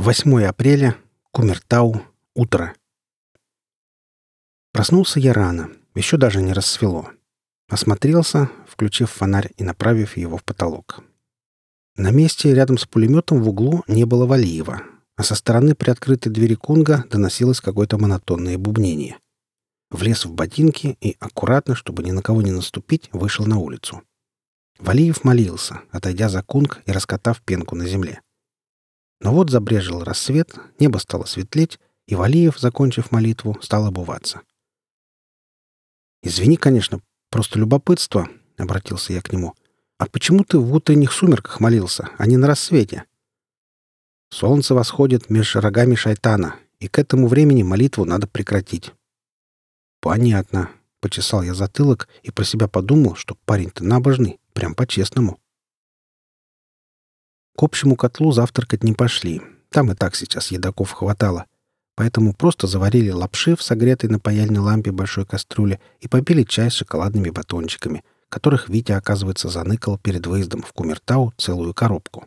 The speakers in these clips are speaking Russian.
8 апреля, Кумертау, утро. Проснулся я рано, еще даже не рассвело. Осмотрелся, включив фонарь и направив его в потолок. На месте рядом с пулеметом в углу не было Валиева, а со стороны приоткрытой двери Кунга доносилось какое-то монотонное бубнение. Влез в ботинки и, аккуратно, чтобы ни на кого не наступить, вышел на улицу. Валиев молился, отойдя за Кунг и раскатав пенку на земле. Но вот забрезжил рассвет, небо стало светлеть, и Валиев, закончив молитву, стал обуваться. «Извини, конечно, просто любопытство», — обратился я к нему. «А почему ты в утренних сумерках молился, а не на рассвете?» «Солнце восходит меж рогами шайтана, и к этому времени молитву надо прекратить». «Понятно», — почесал я затылок и про себя подумал, что парень-то набожный, прям по-честному. К общему котлу завтракать не пошли. Там и так сейчас едоков хватало. Поэтому просто заварили лапши в согретой на паяльной лампе большой кастрюле и попили чай с шоколадными батончиками, которых Витя, оказывается, заныкал перед выездом в Кумертау целую коробку.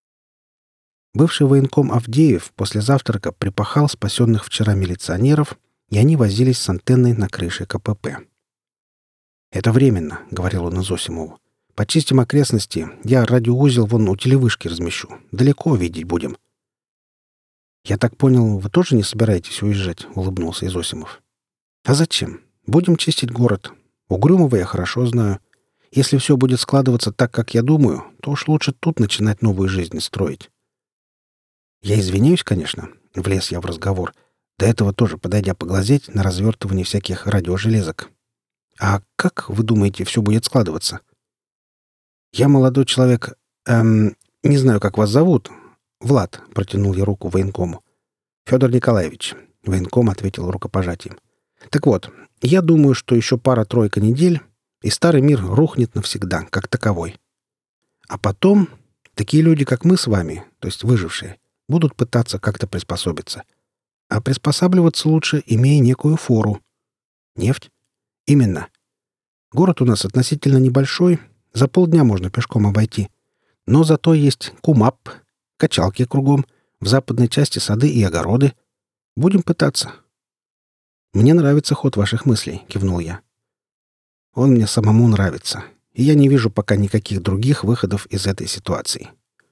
Бывший военком Авдеев после завтрака припахал спасенных вчера милиционеров, и они возились с антенной на крыше КПП. «Это временно», — говорил он Зосимову. «Почистим окрестности. Я радиоузел вон у телевышки размещу. Далеко видеть будем». «Я так понял, вы тоже не собираетесь уезжать?» — улыбнулся Изосимов. «А зачем? Будем чистить город. Угрюмова я хорошо знаю. Если все будет складываться так, как я думаю, то уж лучше тут начинать новую жизнь строить». «Я извиняюсь, конечно», — влез я в разговор, до этого тоже подойдя поглазеть на развертывание всяких радиожелезок. «А как, вы думаете, все будет складываться?» «Я молодой человек... не знаю, как вас зовут. Влад», — протянул я руку военкому. «Федор Николаевич», — военком ответил рукопожатием. «Так вот, я думаю, что еще пара-тройка недель, и старый мир рухнет навсегда, как таковой. А потом такие люди, как мы с вами, то есть выжившие, будут пытаться как-то приспособиться. А приспосабливаться лучше, имея некую фору. Нефть? Именно. Город у нас относительно небольшой, за полдня можно пешком обойти. Но зато есть КУМАП, качалки кругом, в западной части сады и огороды. Будем пытаться». «Мне нравится ход ваших мыслей», — кивнул я. «Он мне самому нравится, и я не вижу пока никаких других выходов из этой ситуации.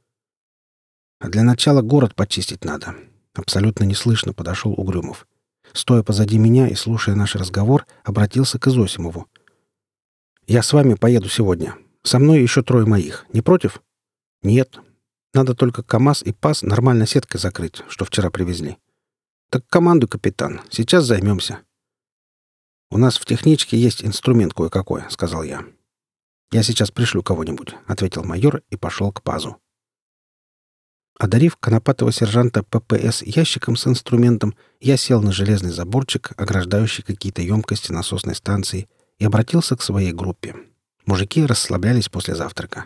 А для начала город почистить надо». Абсолютно неслышно подошел Угрюмов. Стоя позади меня и слушая наш разговор, обратился к Изосимову. «Я с вами поеду сегодня. Со мной еще 3 моих. Не против?» «Нет. Надо только КамАЗ и ПАЗ нормально сеткой закрыть, что вчера привезли». «Так командуй, капитан. Сейчас займемся». «У нас в техничке есть инструмент кое-какой», — сказал я. «Я сейчас пришлю кого-нибудь», — ответил майор и пошел к ПАЗу. Одарив конопатого сержанта ППС ящиком с инструментом, я сел на железный заборчик, ограждающий какие-то емкости насосной станции, и обратился к своей группе. Мужики расслаблялись после завтрака.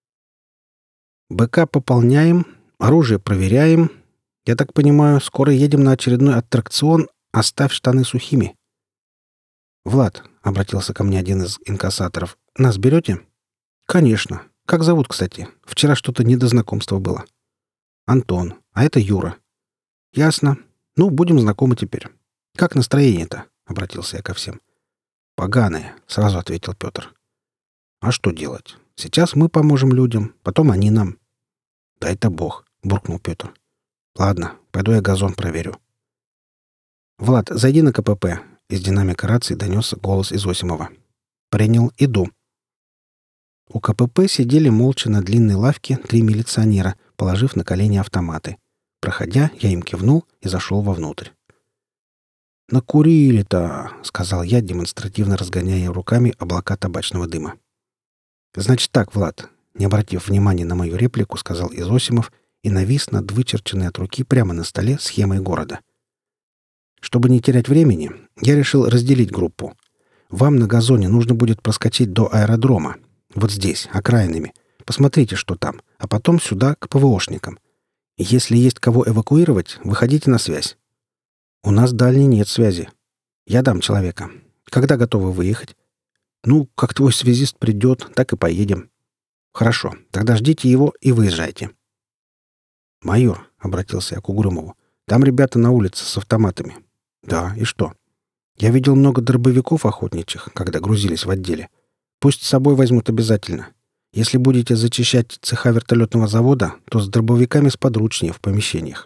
«БК пополняем, оружие проверяем. Я так понимаю, скоро едем на очередной аттракцион «Оставь штаны сухими». «Влад», — обратился ко мне один из инкассаторов, — «нас берете?» «Конечно. Как зовут, кстати? Вчера что-то не до знакомства было». «Антон. А это Юра». «Ясно. Ну, будем знакомы теперь. Как настроение-то?» — обратился я ко всем. «Поганое», — сразу ответил Петр. «А что делать? Сейчас мы поможем людям, потом они нам». «Дай-то Бог», — буркнул Петр. «Ладно, пойду я газон проверю». «Влад, зайди на КПП», — из динамика рации донесся голос Изосимова. «Принял, иду». У КПП сидели молча на длинной лавке 3 милиционера, положив на колени автоматы. Проходя, я им кивнул и зашел вовнутрь. «Накурили-то», — сказал я, демонстративно разгоняя руками облака табачного дыма. «Значит так, Влад», — не обратив внимания на мою реплику, сказал Изосимов и навис над вычерченной от руки прямо на столе схемой города. «Чтобы не терять времени, я решил разделить группу. Вам на газоне нужно будет проскочить до аэродрома. Вот здесь, окраинами. Посмотрите, что там, а потом сюда, к ПВОшникам. Если есть кого эвакуировать, выходите на связь. У нас дальней нет связи. Я дам человека. Когда готовы выехать? Ну, как твой связист придет, так и поедем. Хорошо, тогда ждите его и выезжайте». «Майор», — обратился я к Угрюмову. «Там ребята на улице с автоматами». «Да, и что?» «Я видел много дробовиков охотничьих, когда грузились в отделе. Пусть с собой возьмут обязательно. Если будете зачищать цеха вертолетного завода, то с дробовиками сподручнее в помещениях».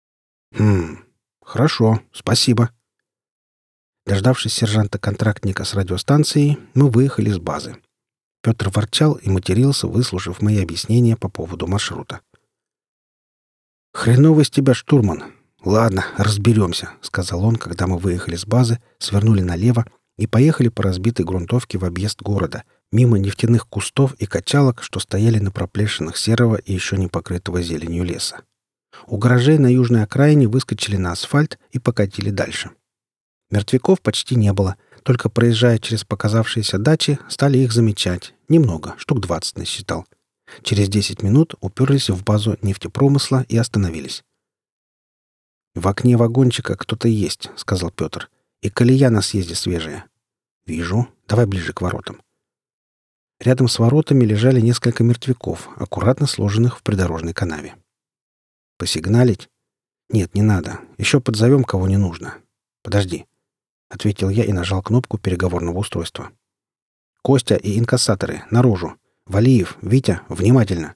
Хорошо, спасибо». Дождавшись сержанта-контрактника с радиостанцией, мы выехали с базы. Петр ворчал и матерился, выслушав мои объяснения по поводу маршрута. «Хреново из тебя, штурман. Ладно, разберемся», — сказал он, когда мы выехали с базы, свернули налево и поехали по разбитой грунтовке в объезд города, мимо нефтяных кустов и качалок, что стояли на проплешинах серого и еще не покрытого зеленью леса. У гаражей на южной окраине выскочили на асфальт и покатили дальше. Мертвяков почти не было, только проезжая через показавшиеся дачи, стали их замечать. Немного, штук 20 насчитал. Через 10 минут уперлись в базу нефтепромысла и остановились. «В окне вагончика кто-то есть», — сказал Петр. «И колея на съезде свежая». «Вижу. Давай ближе к воротам». Рядом с воротами лежали несколько мертвяков, аккуратно сложенных в придорожной канаве. «Посигналить?» «Нет, не надо. Еще подзовем, кого не нужно. Подожди», — ответил я и нажал кнопку переговорного устройства. «Костя и инкассаторы, наружу. Валиев, Витя, внимательно».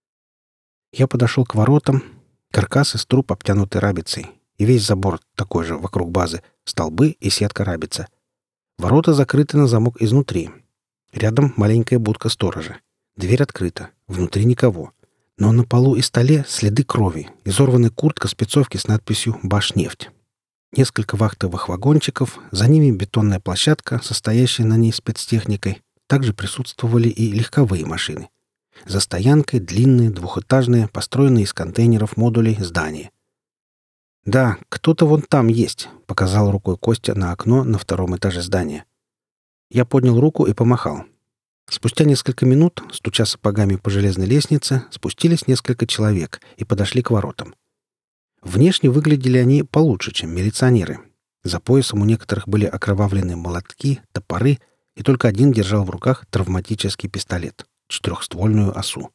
Я подошел к воротам. Каркас из труб, обтянутый рабицей. И весь забор такой же вокруг базы. Столбы и сетка рабица. Ворота закрыты на замок изнутри. Рядом маленькая будка сторожа. Дверь открыта. Внутри никого. Но на полу и столе следы крови. Изорванная куртка спецовки с надписью «Башнефть». Несколько вахтовых вагончиков, за ними бетонная площадка, состоящая на ней спецтехникой. Также присутствовали и легковые машины. За стоянкой длинные, двухэтажные, построенные из контейнеров модулей здания. «Да, кто-то вон там есть», — показал рукой Костя на окно на втором этаже здания. Я поднял руку и помахал. Спустя несколько минут, стуча сапогами по железной лестнице, спустились несколько человек и подошли к воротам. Внешне выглядели они получше, чем милиционеры. За поясом у некоторых были окровавленные молотки, топоры, и только один держал в руках травматический пистолет, четырехствольную осу.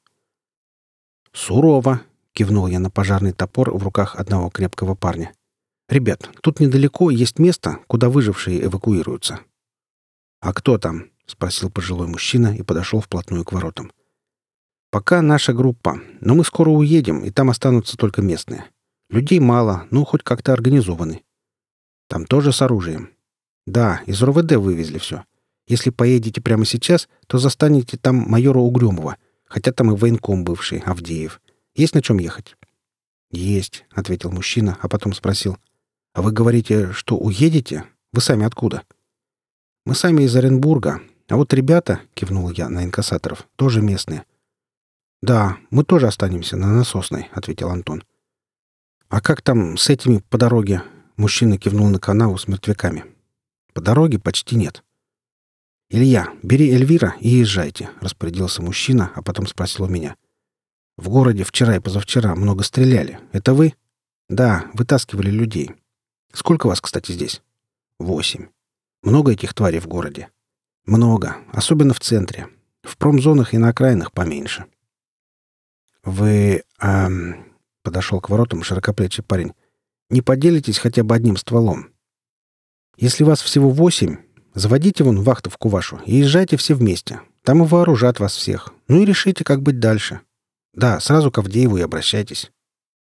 «Сурово!» — кивнул я на пожарный топор в руках одного крепкого парня. «Ребят, тут недалеко есть место, куда выжившие эвакуируются». «А кто там?» — спросил пожилой мужчина и подошел вплотную к воротам. «Пока наша группа, но мы скоро уедем, и там останутся только местные. Людей мало, но хоть как-то организованы. Там тоже с оружием. Да, из РОВД вывезли все. Если поедете прямо сейчас, то застанете там майора Угрюмова, хотя там и военком бывший, Авдеев. Есть на чем ехать?» «Есть», — ответил мужчина, а потом спросил. «А вы говорите, что уедете? Вы сами откуда?» «Мы сами из Оренбурга. А вот ребята, — кивнул я на инкассаторов, — тоже местные». «Да, мы тоже останемся на Насосной», — ответил Антон. «А как там с этими по дороге?» — мужчина кивнул на канаву с мертвяками. «По дороге почти нет». «Илья, бери Эльвира и езжайте», — распорядился мужчина, а потом спросил у меня. «В городе вчера и позавчера много стреляли. Это вы?» «Да, вытаскивали людей. Сколько вас, кстати, здесь?» 8. Много этих тварей в городе?» «Много, особенно в центре. В промзонах и на окраинах поменьше». «Вы...» — подошел к воротам широкоплечий парень. «Не поделитесь хотя бы одним стволом? Если вас всего 8, заводите вон вахтовку вашу и езжайте все вместе. Там и вооружат вас всех. Ну и решите, как быть дальше. Да, сразу к Авдееву и обращайтесь».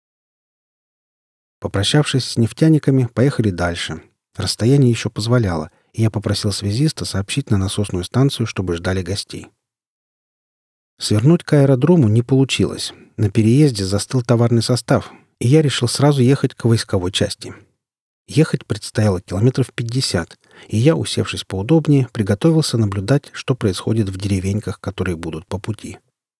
Попрощавшись с нефтяниками, поехали дальше. Расстояние еще позволяло, и я попросил связиста сообщить на насосную станцию, чтобы ждали гостей. Свернуть к аэродрому не получилось. На переезде застыл товарный состав, и я решил сразу ехать к войсковой части. Ехать предстояло километров 50, и я, усевшись поудобнее, приготовился наблюдать, что происходит в деревеньках, которые будут по пути.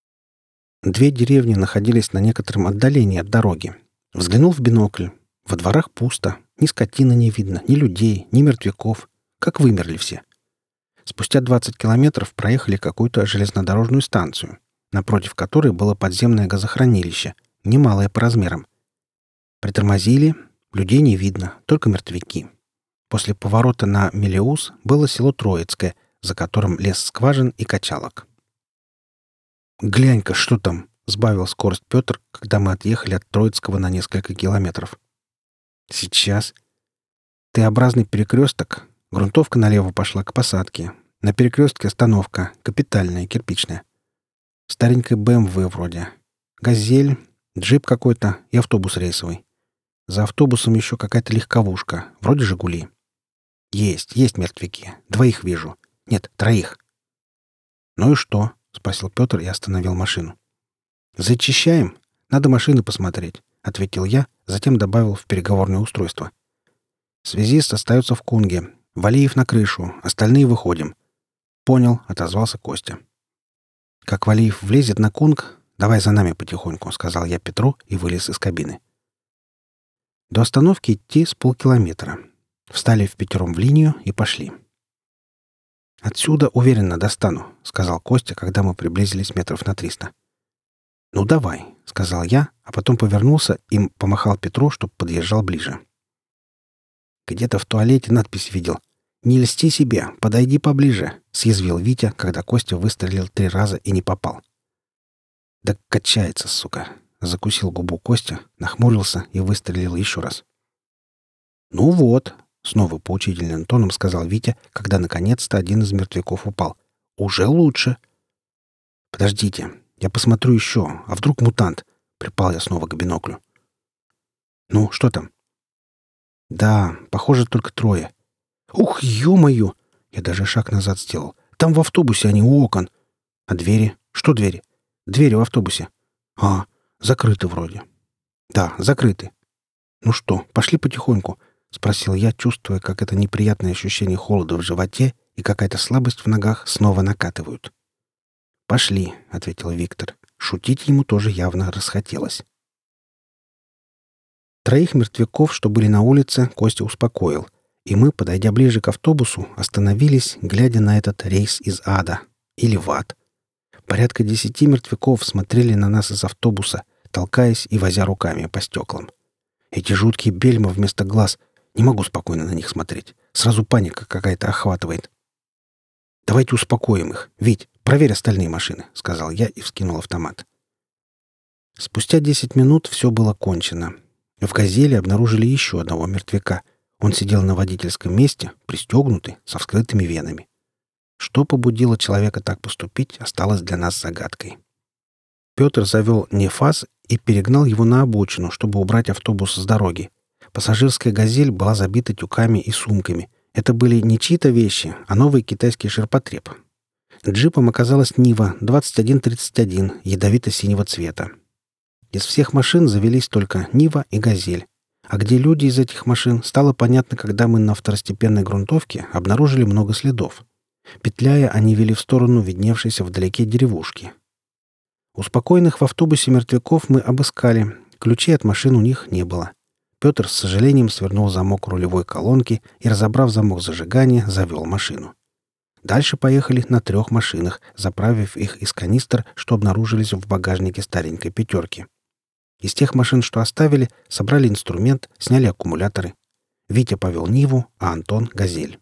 2 деревни находились на некотором отдалении от дороги. Взглянул в бинокль. Во дворах пусто. Ни скотины не видно, ни людей, ни мертвяков. Как вымерли все. Спустя 20 километров проехали какую-то железнодорожную станцию, напротив которой было подземное газохранилище, немалое по размерам. Притормозили. Людей не видно, только мертвяки. После поворота на Мелеуз было село Троицкое, за которым лес скважин и качалок. «Глянь-ка, что там!» — Сбавил скорость Петр, когда мы отъехали от Троицкого на несколько километров. Сейчас. Т-образный перекресток. Грунтовка налево пошла к посадке. На перекрестке остановка. Капитальная, кирпичная. Старенькая БМВ вроде. Газель, джип какой-то и автобус рейсовый. За автобусом еще какая-то легковушка. Вроде «Жигули». Есть мертвяки. 2 вижу. Нет, 3. Ну и что? — спросил Петр и остановил машину. «Зачищаем? Надо машины посмотреть», — ответил я, затем добавил в переговорное устройство. «Связист остается в Кунге. Валиев на крышу. Остальные выходим». «Понял», — отозвался Костя. «Как Валиев влезет на Кунг, давай за нами потихоньку», — сказал я Петру и вылез из кабины. До остановки идти с полкилометра. Встали впятером в линию и пошли. «Отсюда уверенно достану», — сказал Костя, когда мы приблизились метров на 300. «Ну, давай», — сказал я, а потом повернулся и помахал Петру, чтоб подъезжал ближе. «Где-то в туалете надпись видел. Не льсти себе, подойди поближе», — съязвил Витя, когда Костя выстрелил 3 раза и не попал. «Да качается, сука», — закусил губу Костя, нахмурился и выстрелил еще раз. «Ну вот», — снова поучительным тоном сказал Витя, когда наконец-то один из мертвяков упал. «Уже лучше». «Подождите, я посмотрю еще, а вдруг мутант?» Припал я снова к биноклю. «Ну, что там?» «Да, похоже, только 3. Ух, ё-моё!» Я даже шаг назад сделал. «Там в автобусе они у окон. А двери? Что двери? Двери в автобусе. А, закрыты вроде». «Да, закрыты». «Ну что, пошли потихоньку?» — спросил я, чувствуя, как это неприятное ощущение холода в животе и какая-то слабость в ногах снова накатывают. «Пошли», — ответил Виктор. Шутить ему тоже явно расхотелось. 3 мертвяков, что были на улице, Костя успокоил, и мы, подойдя ближе к автобусу, остановились, глядя на этот рейс из ада. Или в ад. Порядка 10 мертвяков смотрели на нас из автобуса, толкаясь и возя руками по стеклам. Эти жуткие бельма вместо глаз. Не могу спокойно на них смотреть. Сразу паника какая-то охватывает. «Давайте успокоим их. Вить, проверь остальные машины», — сказал я и вскинул автомат. Спустя 10 минут все было кончено. В «Газели» обнаружили еще одного мертвяка. Он сидел на водительском месте, пристегнутый, со вскрытыми венами. Что побудило человека так поступить, осталось для нас загадкой. Петр завел нефаз и перегнал его на обочину, чтобы убрать автобус с дороги. Пассажирская «Газель» была забита тюками и сумками. Это были не чьи-то вещи, а новый китайский ширпотреб. Джипом оказалась «Нива» 2131 ядовито-синего цвета. Из всех машин завелись только «Нива» и «Газель». А где люди из этих машин, стало понятно, когда мы на второстепенной грунтовке обнаружили много следов. Петляя, они вели в сторону видневшейся вдалеке деревушки. У спокойных в автобусе мертвяков мы обыскали. Ключей от машин у них не было. Петр с сожалением свернул замок рулевой колонки и, разобрав замок зажигания, завел машину. Дальше поехали на 3 машинах, заправив их из канистр, что обнаружились в багажнике старенькой «пятерки». Из тех машин, что оставили, собрали инструмент, сняли аккумуляторы. Витя повел «Ниву», а Антон — «Газель».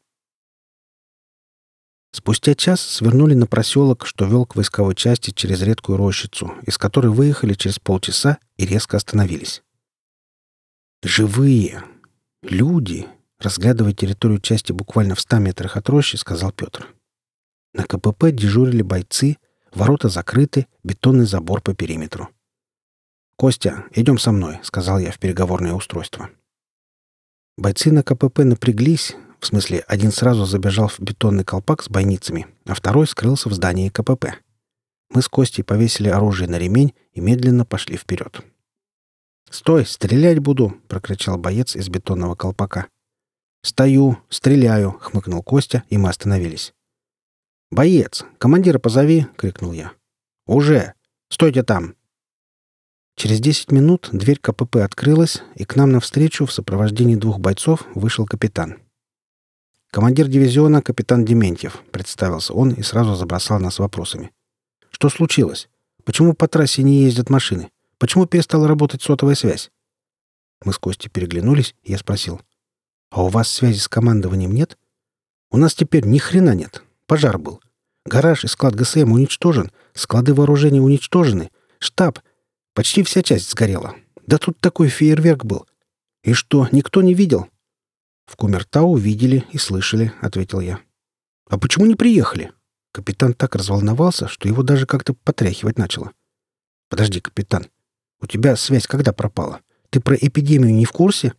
Спустя час свернули на проселок, что вел к войсковой части через редкую рощицу, из которой выехали через полчаса и резко остановились. «Живые! Люди!» — разглядывая территорию части буквально в 100 метрах от рощи, сказал Петр. На КПП дежурили бойцы, ворота закрыты, бетонный забор по периметру. «Костя, идем со мной», — сказал я в переговорное устройство. Бойцы на КПП напряглись, в смысле, один сразу забежал в бетонный колпак с бойницами, а второй скрылся в здании КПП. Мы с Костей повесили оружие на ремень и медленно пошли вперед. «Стой, стрелять буду!» — прокричал боец из бетонного колпака. «Стою, стреляю!» — хмыкнул Костя, и мы остановились. «Боец, командира позови!» — крикнул я. «Уже! Стойте там!» Через 10 минут дверь КПП открылась, и к нам навстречу в сопровождении 2 бойцов вышел капитан. «Командир дивизиона капитан Дементьев», — представился он и сразу забросал нас вопросами. «Что случилось? Почему по трассе не ездят машины? Почему перестала работать сотовая связь?» Мы с Костей переглянулись, и я спросил. «А у вас связи с командованием нет?» «У нас теперь ни хрена нет. Пожар был. Гараж и склад ГСМ уничтожен, склады вооружения уничтожены. Штаб. Почти вся часть сгорела. Да тут такой фейерверк был. И что, никто не видел?» «В Кумертау видели и слышали», — ответил я. «А почему не приехали?» Капитан так разволновался, что его даже как-то потряхивать начало. «Подожди, капитан. У тебя связь когда пропала? Ты про эпидемию не в курсе?»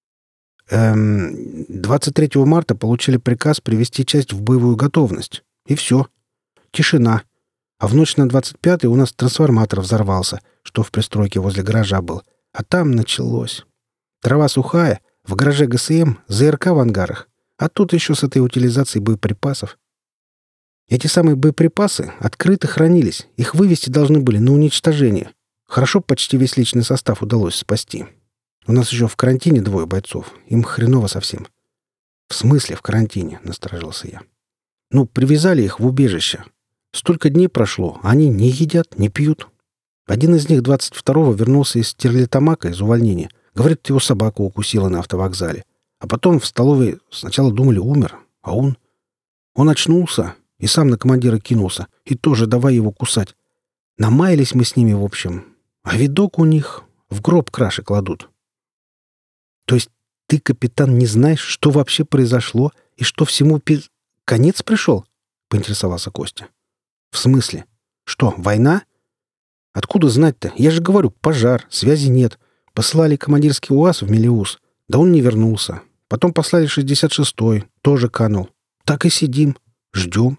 23 марта получили приказ привести часть в боевую готовность. И все. Тишина. А в ночь на 25-й у нас трансформатор взорвался, что в пристройке возле гаража был. А там началось. Трава сухая, в гараже ГСМ, ЗРК в ангарах. А тут еще с этой утилизацией боеприпасов. Эти самые боеприпасы открыто хранились. Их вывести должны были на уничтожение. Хорошо, почти весь личный состав удалось спасти. У нас еще в карантине 2 бойцов. Им хреново совсем. «В смысле в карантине?» — насторожился я. «Ну, привязали их в убежище. Столько дней прошло, а они не едят, не пьют. Один из них 22-го вернулся из Стерлитамака из увольнения. Говорит, его собака укусила на автовокзале. А потом в столовой сначала думали, умер. А он очнулся и сам на командира кинулся. И тоже давай его кусать. Намаялись мы с ними, в общем. А видок у них в гроб краши кладут». «То есть ты, капитан, не знаешь, что вообще произошло и что всему конец пришел?» — поинтересовался Костя. «В смысле? Что, война? Откуда знать-то? Я же говорю, пожар, связи нет. Послали командирский УАЗ в Мелеуз. Да он не вернулся. Потом послали 66-й, тоже канул. Так и сидим, ждем».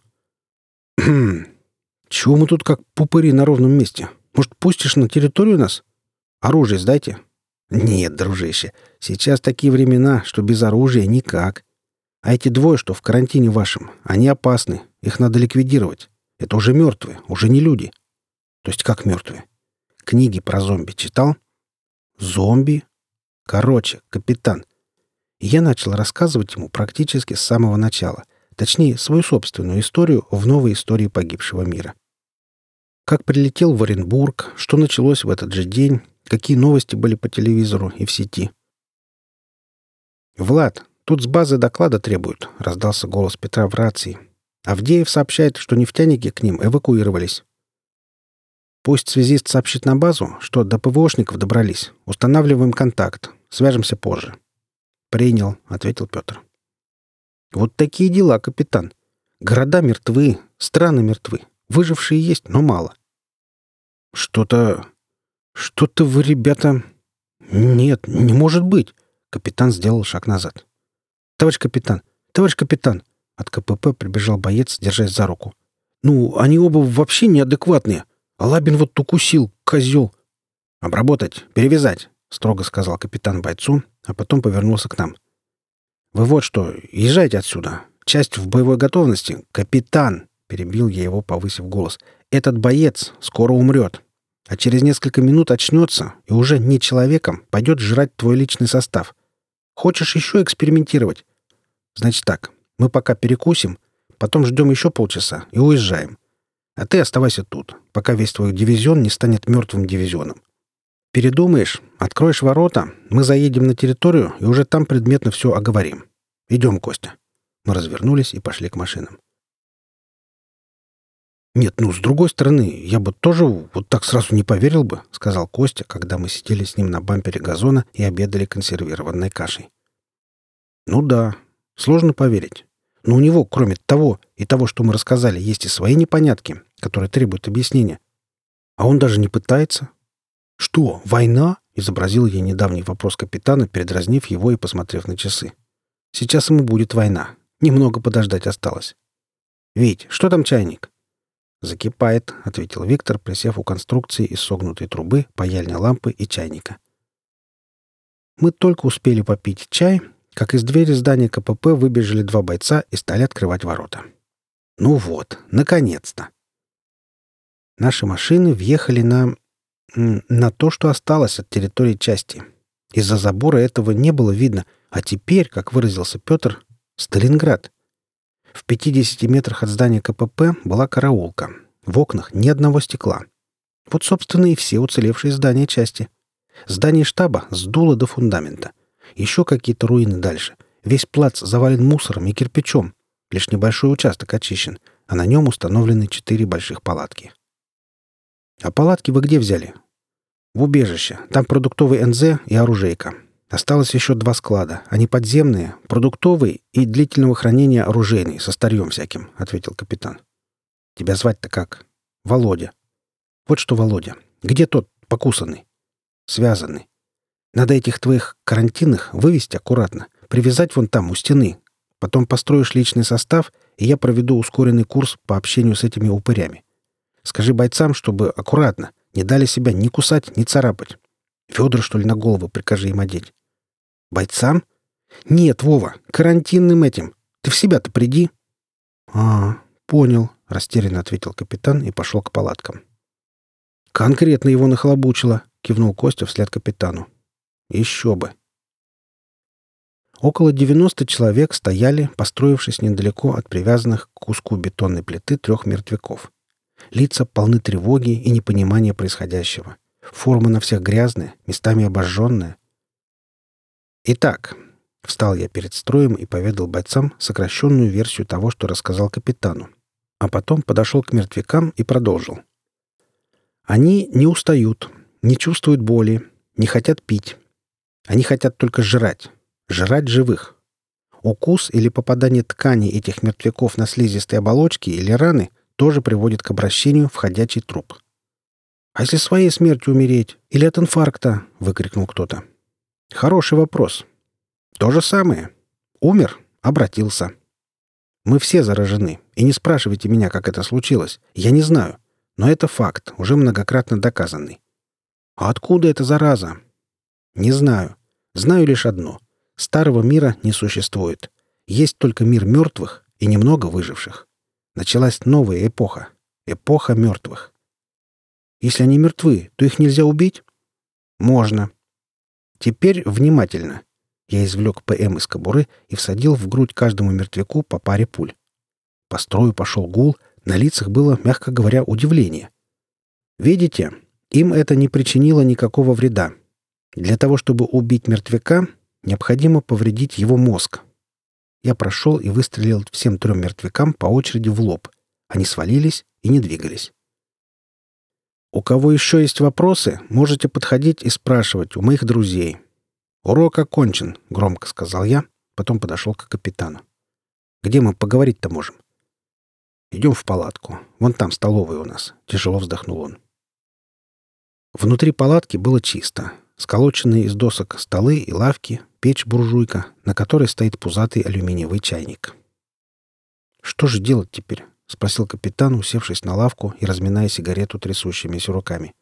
«Чего мы тут как пупыри на ровном месте? Может, пустишь на территорию нас? Оружие сдайте». «Нет, дружище, сейчас такие времена, что без оружия никак. А эти 2, что в карантине вашем, они опасны. Их надо ликвидировать. Это уже мертвые, уже не люди». «То есть как мертвые? Книги про зомби читал?» «Зомби?» «Короче, капитан». И я начал рассказывать ему практически с самого начала. Точнее, свою собственную историю в новой истории погибшего мира. Как прилетел в Оренбург, что началось в этот же день, какие новости были по телевизору и в сети. «Влад, тут с базы доклада требуют», — раздался голос Петра в рации. «Авдеев сообщает, что нефтяники к ним эвакуировались. Пусть связист сообщит на базу, что до ПВОшников добрались. Устанавливаем контакт. Свяжемся позже». «Принял», — ответил Петр. «Вот такие дела, капитан. Города мертвы, страны мертвы. Выжившие есть, но мало». «Что-то вы, ребята...» «Нет, не может быть!» Капитан сделал шаг назад. Товарищ капитан! От КПП прибежал боец, держась за руку. «Ну, они оба вообще неадекватные. А Лабин вот укусил, козел!» «Обработать, перевязать!» — строго сказал капитан бойцу, а потом повернулся к нам. «Вы вот что, езжайте отсюда. Часть в боевой готовности. Капитан!» — перебил я его, повысив голос. «Этот боец скоро умрет. А через несколько минут очнется и уже не человеком пойдет жрать твой личный состав. Хочешь еще экспериментировать? Значит так, мы пока перекусим, потом ждем еще полчаса и уезжаем. А ты оставайся тут, пока весь твой дивизион не станет мертвым дивизионом. Передумаешь, откроешь ворота, мы заедем на территорию и уже там предметно все оговорим. Идем, Костя». Мы развернулись и пошли к машинам. «Нет, ну, с другой стороны, я бы тоже вот так сразу не поверил бы», — сказал Костя, когда мы сидели с ним на бампере газона и обедали консервированной кашей. «Ну да, сложно поверить. Но у него, кроме того и того, что мы рассказали, есть и свои непонятки, которые требуют объяснения. А он даже не пытается». «Что, война?» — изобразил я недавний вопрос капитана, передразнив его и посмотрев на часы. «Сейчас ему будет война. Немного подождать осталось». «Вить, что там чайник?» «Закипает», — ответил Виктор, присев у конструкции из согнутой трубы, паяльной лампы и чайника. Мы только успели попить чай, как из двери здания КПП выбежали 2 бойца и стали открывать ворота. Ну вот, наконец-то! Наши машины въехали на то, что осталось от территории части. Из-за забора этого не было видно, а теперь, как выразился Петр, Сталинград. В 50 метрах от здания КПП была караулка. В окнах ни одного стекла. Вот, собственно, и все уцелевшие здания части. Здание штаба сдуло до фундамента. Еще какие-то руины дальше. Весь плац завален мусором и кирпичом. Лишь небольшой участок очищен, а на нем установлены 4 больших палатки. А палатки вы где взяли? В убежище. Там продуктовый НЗ и оружейка. Осталось еще 2 склада. Они подземные, продуктовый и длительного хранения оружейный, со старьем всяким, — ответил капитан. Тебя звать-то как? Володя. Вот что, Володя. Где тот покусанный? Связанный. Надо этих твоих карантинных вывести аккуратно, привязать вон там, у стены. Потом построишь личный состав, и я проведу ускоренный курс по общению с этими упырями. Скажи бойцам, чтобы аккуратно, не дали себя ни кусать, ни царапать. Федор, что ли, на голову прикажи им одеть. Бойцам? Нет, Вова, карантинным этим. Ты в себя-то приди. Понял, растерянно ответил капитан и пошел к палаткам. Конкретно его нахлобучило, кивнул Костя вслед капитану. Еще бы. Около 90 человек стояли, построившись недалеко от привязанных к куску бетонной плиты 3 мертвяков. Лица полны тревоги и непонимания происходящего. Форма на всех грязная, местами обожженная. Итак, встал я перед строем и поведал бойцам сокращенную версию того, что рассказал капитану. А потом подошел к мертвякам и продолжил. Они не устают, не чувствуют боли, не хотят пить. Они хотят только жрать. Жрать живых. Укус или попадание тканей этих мертвяков на слизистые оболочки или раны тоже приводит к обращению в ходячий труп. «А если своей смертью умереть? Или от инфаркта?» — выкрикнул кто-то. «Хороший вопрос. То же самое. Умер, обратился. Мы все заражены, и не спрашивайте меня, как это случилось. Я не знаю. Но это факт, уже многократно доказанный. А откуда эта зараза? Не знаю. Знаю лишь одно. Старого мира не существует. Есть только мир мертвых и немного выживших. Началась новая эпоха. Эпоха мертвых. Если они мертвы, то их нельзя убить? Можно. Теперь внимательно. Я извлек ПМ из кобуры и всадил в грудь каждому мертвяку по паре пуль. По строю пошел гул, на лицах было, мягко говоря, удивление. Видите, им это не причинило никакого вреда. Для того, чтобы убить мертвяка, необходимо повредить его мозг. Я прошел и выстрелил всем 3 мертвякам по очереди в лоб. Они свалились и не двигались. У кого еще есть вопросы, можете подходить и спрашивать у моих друзей. «Урок окончен», — громко сказал я, потом подошел к капитану. «Где мы поговорить-то можем?» «Идем в палатку. Вон там столовая у нас», — тяжело вздохнул он. Внутри палатки было чисто. Сколоченные из досок столы и лавки, печь-буржуйка, на которой стоит пузатый алюминиевый чайник. «Что же делать теперь?» — спросил капитан, усевшись на лавку и разминая сигарету трясущимися руками.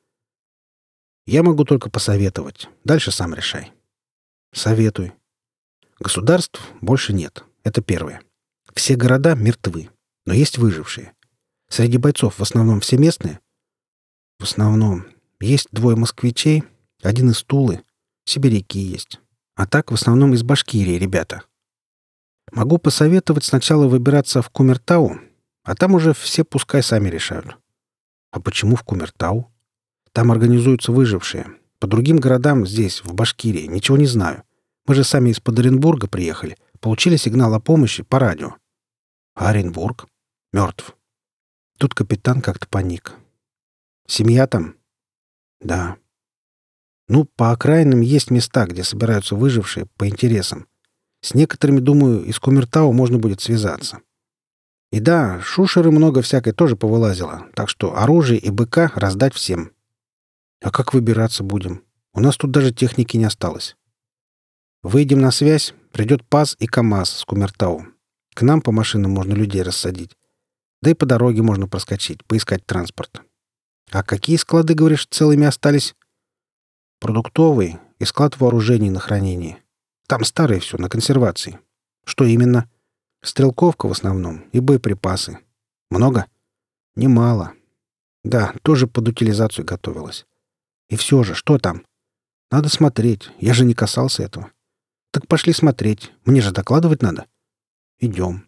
«Я могу только посоветовать. Дальше сам решай». «Советуй». Государств больше нет. Это первое. Все города мертвы, но есть выжившие. Среди бойцов в основном все местные? В основном. Есть 2 москвичей, 1 из Тулы, сибиряки есть. А так в основном из Башкирии ребята. Могу посоветовать сначала выбираться в Кумертау, а там уже все пускай сами решают. А почему в Кумертау? Там организуются выжившие. По другим городам здесь, в Башкирии, ничего не знаю. Мы же сами из-под Оренбурга приехали, получили сигнал о помощи по радио. А Оренбург? Мертв. Тут капитан как-то паник. Семья там? Да. Ну, по окраинам есть места, где собираются выжившие по интересам. С некоторыми, думаю, из Кумертау можно будет связаться. И да, шушеры много всякой тоже повылазило, так что оружие и БК раздать всем. А как выбираться будем? У нас тут даже техники не осталось. Выйдем на связь, придет ПАЗ и КАМАЗ с Кумертау. К нам по машинам можно людей рассадить. Да и по дороге можно проскочить, поискать транспорт. А какие склады, говоришь, целыми остались? Продуктовый и склад вооружений на хранении. Там старое все, на консервации. Что именно? Стрелковка в основном и боеприпасы. Много? Немало. Да, тоже под утилизацию готовилась. И все же, что там? Надо смотреть. Я же не касался этого. Так пошли смотреть. Мне же докладывать надо. Идем.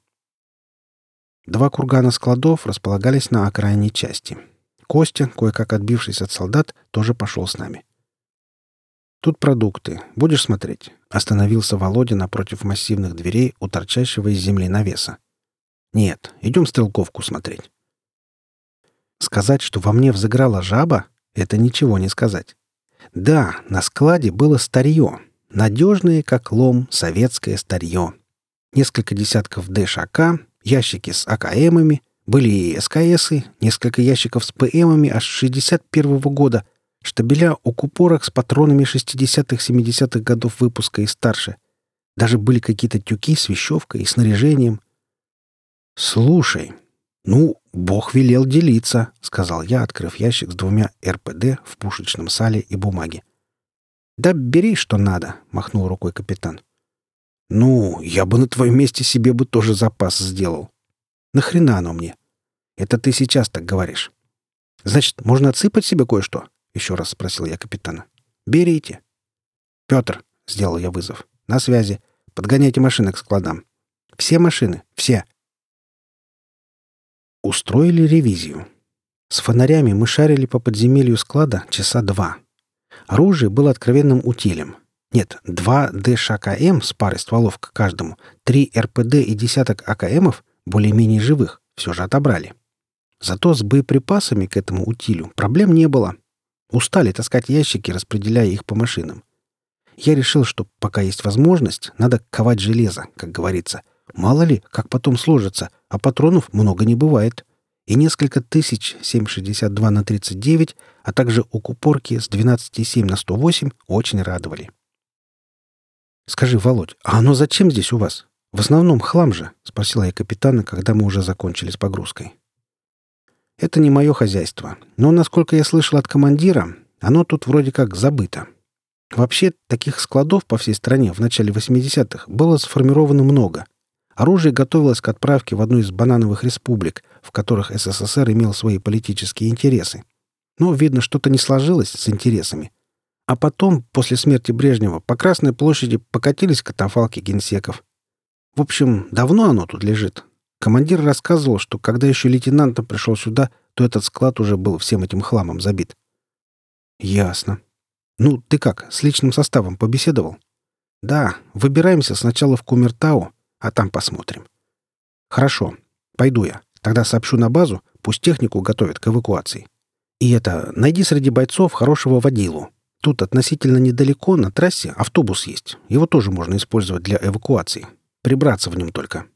2 кургана складов располагались на окраине части. Костя, кое-как отбившись от солдат, тоже пошел с нами. «Тут продукты. Будешь смотреть?» Остановился Володя напротив массивных дверей у торчащего из земли навеса. «Нет, идем стрелковку смотреть». Сказать, что во мне взыграла жаба, это ничего не сказать. Да, на складе было старье. Надежное, как лом, советское старье. Несколько десятков ДШК, ящики с АКМами, были и СКСы, несколько ящиков с ПМами аж 61-го года, штабеля укупорок с патронами 60-70-х годов выпуска и старше. Даже были какие-то тюки с вещевкой и снаряжением. «Слушай, ну, Бог велел делиться», — сказал я, открыв ящик с 2 РПД в пушечном сале и бумаге. «Да бери, что надо», — махнул рукой капитан. «Ну, я бы на твоем месте себе бы тоже запас сделал. Нахрена оно мне? Это ты сейчас так говоришь. Значит, можно отсыпать себе кое-что?» — еще раз спросил я капитана. «Берите». «Петр», — сделал я вызов, — «на связи. Подгоняйте машины к складам. Все машины, все». Устроили ревизию. С фонарями мы шарили по подземелью склада часа 2. Оружие было откровенным утилем. Нет, 2 ДШКМ с парой стволов к каждому, 3 РПД и десяток АКМов, более-менее живых, все же отобрали. Зато с боеприпасами к этому утилю проблем не было. Устали таскать ящики, распределяя их по машинам. Я решил, что пока есть возможность, надо ковать железо, как говорится. Мало ли, как потом сложится, а патронов много не бывает. И несколько тысяч 7,62 на 39, а также укупорки с 12,7 на 108 очень радовали. «Скажи, Володь, а оно зачем здесь у вас? В основном хлам же», — спросила я капитана, когда мы уже закончили с погрузкой. «Это не мое хозяйство, но, насколько я слышал от командира, оно тут вроде как забыто. Вообще, таких складов по всей стране в начале 80-х было сформировано много. Оружие готовилось к отправке в одну из банановых республик, в которых СССР имел свои политические интересы. Но, видно, что-то не сложилось с интересами. А потом, после смерти Брежнева, по Красной площади покатились катафалки генсеков. В общем, давно оно тут лежит. Командир рассказывал, что когда еще лейтенантом пришел сюда, то этот склад уже был всем этим хламом забит. Ясно. Ну, ты как, с личным составом побеседовал? Да, выбираемся сначала в Кумертау, а там посмотрим. Хорошо, пойду я. Тогда сообщу на базу, пусть технику готовят к эвакуации. И найди среди бойцов хорошего водилу. Тут относительно недалеко на трассе автобус есть. Его тоже можно использовать для эвакуации. Прибраться в нем только.